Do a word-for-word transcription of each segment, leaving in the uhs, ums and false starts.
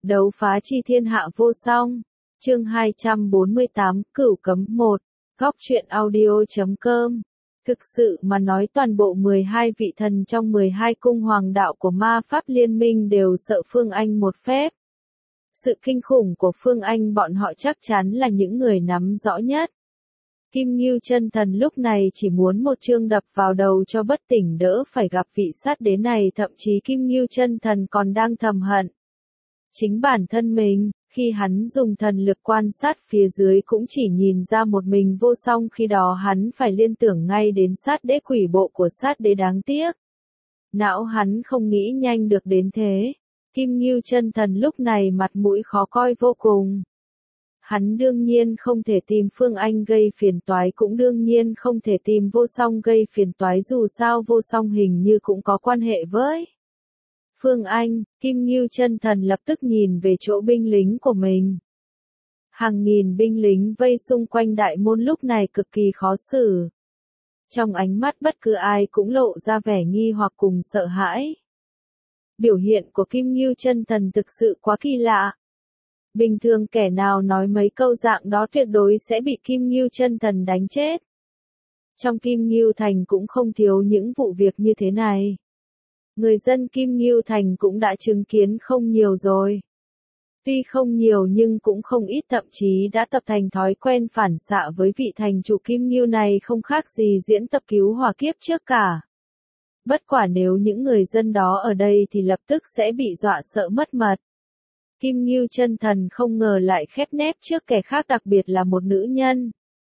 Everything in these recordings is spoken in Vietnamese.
Đấu phá chi thiên hạ vô song. Chương hai trăm bốn mươi tám, Cửu cấm một. Góc truyện audio chấm com. Thực sự mà nói, toàn bộ mười hai vị thần trong mười hai cung hoàng đạo của ma pháp liên minh đều sợ Phương Anh một phép. Sự kinh khủng của Phương Anh bọn họ chắc chắn là những người nắm rõ nhất. Kim Ngưu chân thần lúc này chỉ muốn một chương đập vào đầu cho bất tỉnh đỡ phải gặp vị sát đế này, thậm chí Kim Ngưu chân thần còn đang thầm hận chính bản thân mình. Khi hắn dùng thần lực quan sát phía dưới cũng chỉ nhìn ra một mình vô song, khi đó hắn phải liên tưởng ngay đến sát đế, quỷ bộ của sát đế, đáng tiếc não hắn không nghĩ nhanh được đến thế. Kim Ngưu chân thần lúc này mặt mũi khó coi vô cùng. Hắn đương nhiên không thể tìm Phương Anh gây phiền toái, cũng đương nhiên không thể tìm vô song gây phiền toái, dù sao vô song hình như cũng có quan hệ với Phương Anh. Kim Ngưu chân thần lập tức nhìn về chỗ binh lính của mình. Hàng nghìn binh lính vây xung quanh đại môn lúc này cực kỳ khó xử. Trong ánh mắt bất cứ ai cũng lộ ra vẻ nghi hoặc cùng sợ hãi. Biểu hiện của Kim Ngưu chân thần thực sự quá kỳ lạ. Bình thường kẻ nào nói mấy câu dạng đó tuyệt đối sẽ bị Kim Ngưu chân thần đánh chết. Trong Kim Ngưu thành cũng không thiếu những vụ việc như thế này. Người dân Kim Ngưu thành cũng đã chứng kiến không nhiều rồi. Tuy không nhiều nhưng cũng không ít, thậm chí đã tập thành thói quen phản xạ với vị thành chủ Kim Ngưu này, không khác gì diễn tập cứu hỏa kiếp trước cả. Bất quả nếu những người dân đó ở đây thì lập tức sẽ bị dọa sợ mất mật. Kim Ngưu chân thần không ngờ lại khép nép trước kẻ khác, đặc biệt là một nữ nhân.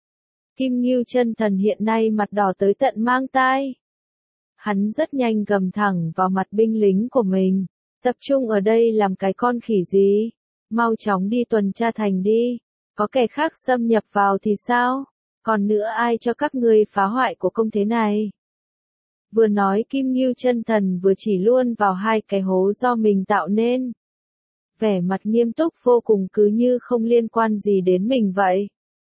Kim Ngưu chân thần hiện nay mặt đỏ tới tận mang tai. Hắn rất nhanh gầm thẳng vào mặt binh lính của mình. Tập trung ở đây làm cái con khỉ gì? Mau chóng đi tuần tra thành đi. Có kẻ khác xâm nhập vào thì sao? Còn nữa, ai cho các ngươi phá hoại của công thế này? Vừa nói Kim Ngưu chân thần vừa chỉ luôn vào hai cái hố do mình tạo nên. Vẻ mặt nghiêm túc vô cùng, cứ như không liên quan gì đến mình vậy.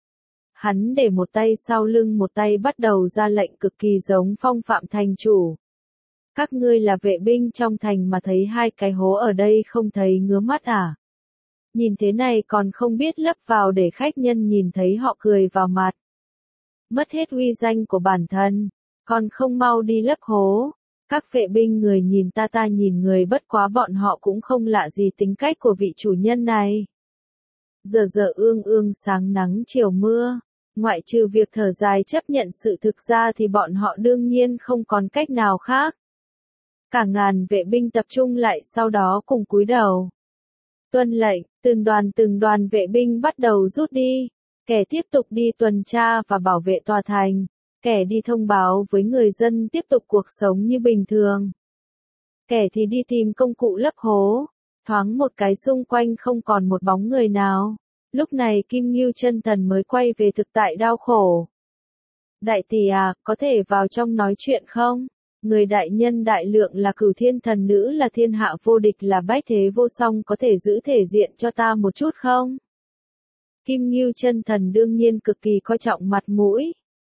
Hắn để một tay sau lưng, một tay bắt đầu ra lệnh cực kỳ giống phong phạm thành chủ. Các ngươi là vệ binh trong thành mà thấy hai cái hố ở đây không thấy ngứa mắt à? Nhìn thế này còn không biết lấp vào để khách nhân nhìn thấy họ cười vào mặt. Mất hết uy danh của bản thân, còn không mau đi lấp hố. Các vệ binh người nhìn ta ta nhìn người, bất quá bọn họ cũng không lạ gì tính cách của vị chủ nhân này. Giờ giờ ương ương sáng nắng chiều mưa, ngoại trừ việc thở dài chấp nhận sự thực ra thì bọn họ đương nhiên không còn cách nào khác. Cả ngàn vệ binh tập trung lại, sau đó cùng cúi đầu tuân lệnh. Từng đoàn từng đoàn vệ binh bắt đầu rút đi. Kẻ tiếp tục đi tuần tra và bảo vệ tòa thành. Kẻ đi thông báo với người dân tiếp tục cuộc sống như bình thường. Kẻ thì đi tìm công cụ lấp hố. Thoáng một cái xung quanh không còn một bóng người nào. Lúc này Kim Ngưu chân thần mới quay về thực tại đau khổ. Đại tỷ à, có thể vào trong nói chuyện không? Người đại nhân đại lượng là Cửu Thiên thần nữ, là thiên hạ vô địch, là bách thế vô song, có thể giữ thể diện cho ta một chút không? Kim Ngưu chân thần đương nhiên cực kỳ coi trọng mặt mũi.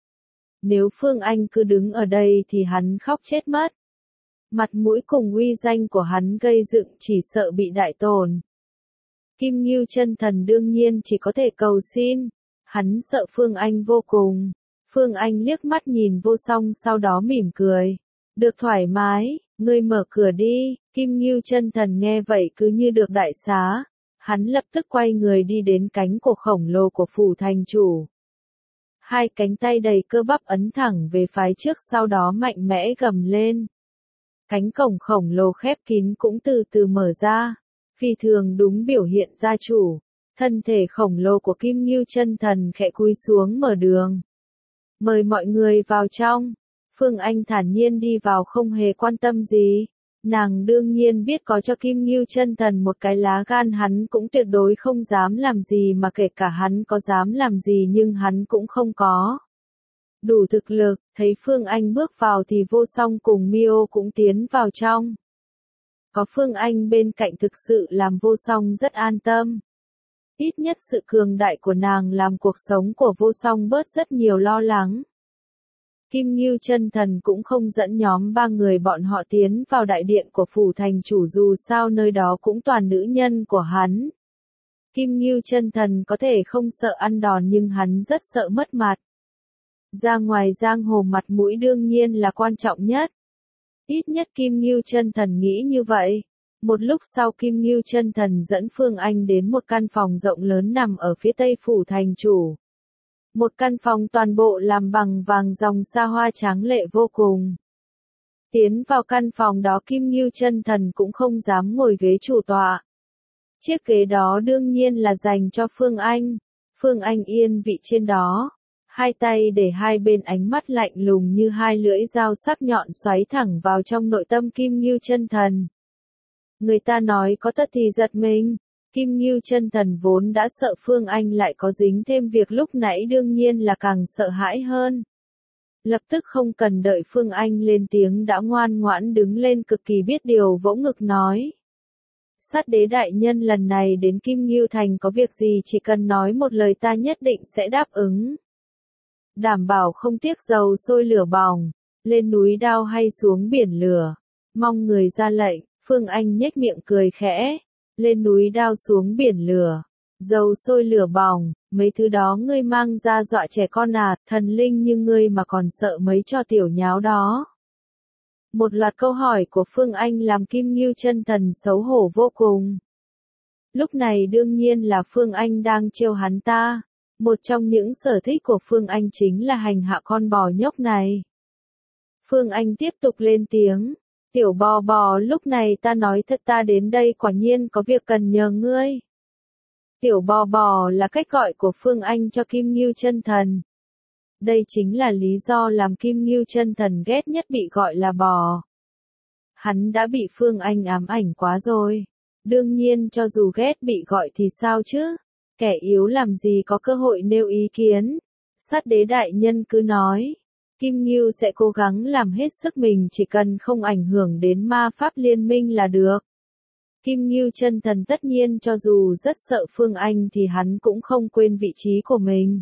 Nếu Phương Anh cứ đứng ở đây thì hắn khóc chết mất. Mặt mũi cùng uy danh của hắn gây dựng chỉ sợ bị đại tổn. Kim Ngưu chân thần đương nhiên chỉ có thể cầu xin. Hắn sợ Phương Anh vô cùng. Phương Anh liếc mắt nhìn vô song, sau đó mỉm cười. Được thoải mái, ngươi mở cửa đi. Kim Ngưu chân thần nghe vậy cứ như được đại xá. Hắn lập tức quay người đi đến cánh cổ khổng lồ của phủ thành chủ. Hai cánh tay đầy cơ bắp ấn thẳng về phía trước, sau đó mạnh mẽ gầm lên. Cánh cổng khổng lồ khép kín cũng từ từ mở ra. Phi thường đúng biểu hiện gia chủ. Thân thể khổng lồ của Kim Ngưu chân thần khẽ cúi xuống mở đường. Mời mọi người vào trong. Phương Anh thản nhiên đi vào, không hề quan tâm gì. Nàng đương nhiên biết có cho Kim Ngưu chân thần một cái lá gan hắn cũng tuyệt đối không dám làm gì, mà kể cả hắn có dám làm gì nhưng hắn cũng không có đủ thực lực. Thấy Phương Anh bước vào thì vô song cùng Mio cũng tiến vào trong. Có Phương Anh bên cạnh thực sự làm vô song rất an tâm. Ít nhất sự cường đại của nàng làm cuộc sống của vô song bớt rất nhiều lo lắng. Kim Ngưu Chân Thần cũng không dẫn nhóm ba người bọn họ tiến vào đại điện của phủ thành chủ, dù sao nơi đó cũng toàn nữ nhân của hắn. Kim Ngưu Chân Thần có thể không sợ ăn đòn nhưng hắn rất sợ mất mặt. Ra ngoài giang hồ mặt mũi đương nhiên là quan trọng nhất. Ít nhất Kim Ngưu Chân Thần nghĩ như vậy. Một lúc sau Kim Ngưu Chân Thần dẫn Phương Anh đến một căn phòng rộng lớn nằm ở phía tây phủ thành chủ. Một căn phòng toàn bộ làm bằng vàng dòng xa hoa tráng lệ vô cùng. Tiến vào căn phòng đó Kim Ngưu Chân Thần cũng không dám ngồi ghế chủ tọa. Chiếc ghế đó đương nhiên là dành cho Phương Anh. Phương Anh yên vị trên đó. Hai tay để hai bên, ánh mắt lạnh lùng như hai lưỡi dao sắc nhọn xoáy thẳng vào trong nội tâm Kim Ngưu Chân Thần. Người ta nói có tật thì giật mình. Kim Ngưu Chân Thần vốn đã sợ Phương Anh lại có dính thêm việc lúc nãy đương nhiên là càng sợ hãi hơn. Lập tức không cần đợi Phương Anh lên tiếng đã ngoan ngoãn đứng lên, cực kỳ biết điều vỗ ngực nói. Sát đế đại nhân lần này đến Kim Ngưu Thành có việc gì chỉ cần nói một lời ta nhất định sẽ đáp ứng. Đảm bảo không tiếc dầu sôi lửa bỏng, lên núi đao hay xuống biển lửa. Mong người ra lệnh. Phương Anh nhếch miệng cười khẽ. Lên núi đao xuống biển lửa. Dầu sôi lửa bỏng, mấy thứ đó ngươi mang ra dọa trẻ con à, thần linh như ngươi mà còn sợ mấy trò tiểu nháo đó. Một loạt câu hỏi của Phương Anh làm Kim Ngưu Chân Thần xấu hổ vô cùng. Lúc này đương nhiên là Phương Anh đang trêu hắn ta. Một trong những sở thích của Phương Anh chính là hành hạ con bò nhóc này. Phương Anh tiếp tục lên tiếng. Tiểu bò bò, lúc này ta nói thật, ta đến đây quả nhiên có việc cần nhờ ngươi. Tiểu bò bò là cách gọi của Phương Anh cho Kim Ngưu Chân Thần. Đây chính là lý do làm Kim Ngưu Chân Thần ghét nhất bị gọi là bò. Hắn đã bị Phương Anh ám ảnh quá rồi. Đương nhiên cho dù ghét bị gọi thì sao chứ? Kẻ yếu làm gì có cơ hội nêu ý kiến. Sát đế đại nhân cứ nói. Kim Ngưu sẽ cố gắng làm hết sức mình, chỉ cần không ảnh hưởng đến ma pháp liên minh là được. Kim Ngưu Chân Thần tất nhiên cho dù rất sợ Phương Anh thì hắn cũng không quên vị trí của mình.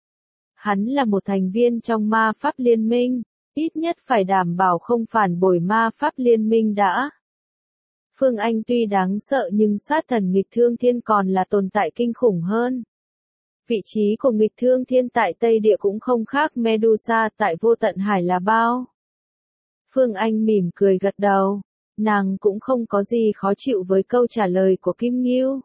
Hắn là một thành viên trong ma pháp liên minh, ít nhất phải đảm bảo không phản bội ma pháp liên minh đã. Phương Anh tuy đáng sợ nhưng sát thần nghịch thương thiên còn là tồn tại kinh khủng hơn. Vị trí của nghịch thương thiên tại Tây Địa cũng không khác Medusa tại vô tận hải là bao. Phương Anh mỉm cười gật đầu. Nàng cũng không có gì khó chịu với câu trả lời của Kim Ngưu.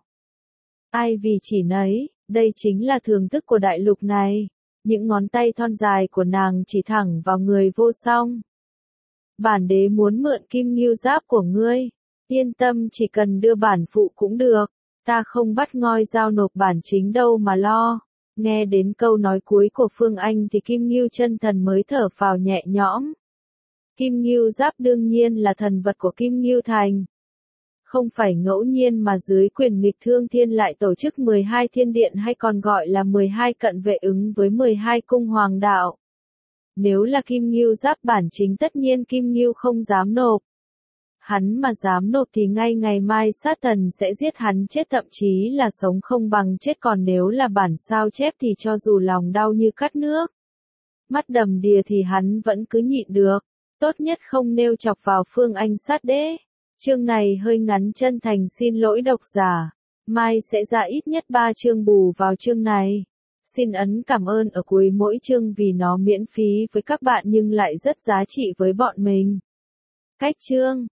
Ai vì chỉ nấy, đây chính là thưởng thức của đại lục này. Những ngón tay thon dài của nàng chỉ thẳng vào người vô song. Bản đế muốn mượn Kim Ngưu giáp của ngươi. Yên tâm, chỉ cần đưa bản phụ cũng được. Ta không bắt ngoi giao nộp bản chính đâu mà lo. Nghe đến câu nói cuối của Phương Anh thì Kim Ngưu Chân Thần mới thở phào nhẹ nhõm. Kim Ngưu giáp đương nhiên là thần vật của Kim Ngưu Thành. Không phải ngẫu nhiên mà dưới quyền nghịch thương thiên lại tổ chức mười hai thiên điện, hay còn gọi là mười hai cận vệ ứng với mười hai cung hoàng đạo. Nếu là Kim Ngưu giáp bản chính tất nhiên Kim Ngưu không dám nộp. Hắn mà dám nộp thì ngay ngày mai sát thần sẽ giết hắn chết, thậm chí là sống không bằng chết, còn nếu là bản sao chép thì cho dù lòng đau như cắt nước, mắt đầm đìa thì hắn vẫn cứ nhịn được. Tốt nhất không nêu chọc vào Phương Anh sát đế. Chương này hơi ngắn, chân thành xin lỗi độc giả. Mai sẽ ra ít nhất ba chương bù vào chương này. Xin ấn cảm ơn ở cuối mỗi chương vì nó miễn phí với các bạn nhưng lại rất giá trị với bọn mình. Cách chương